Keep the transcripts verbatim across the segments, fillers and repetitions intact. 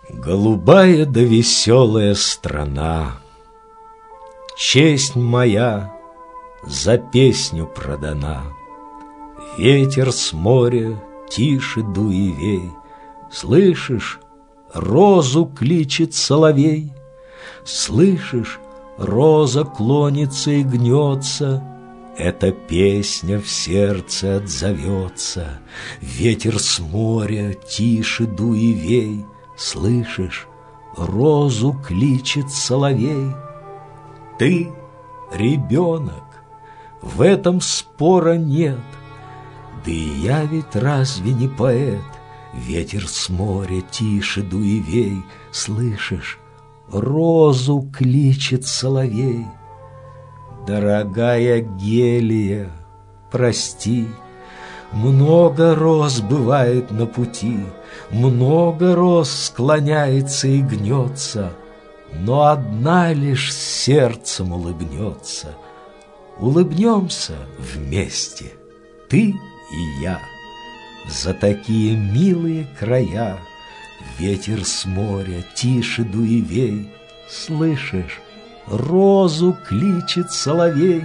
Голубая да веселая страна, честь моя за песню продана. Ветер с моря тише дуй и вей, слышишь, розу кличет соловей. Слышишь, роза клонится и гнется, эта песня в сердце отзовется. Ветер с моря тише дуй и вей, слышишь, розу кличет соловей. Ты ребенок, в этом спора нет, да и я ведь разве не поэт? Ветер с моря тише дуй и вей, слышишь, розу кличет соловей. Дорогая Гелия, прости, много роз бывает на пути, много роз склоняется и гнется, но одна лишь сердцем улыбнется. Улыбнемся вместе, ты и я, за такие милые края. Ветер с моря тише дуй и вей, слышишь, розу кличет соловей.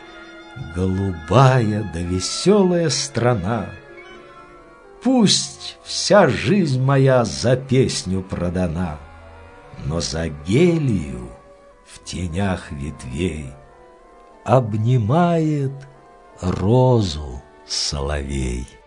Голубая да веселая страна, пусть вся жизнь моя за песню продана, но за Гелию в тенях ветвей обнимает розу соловей.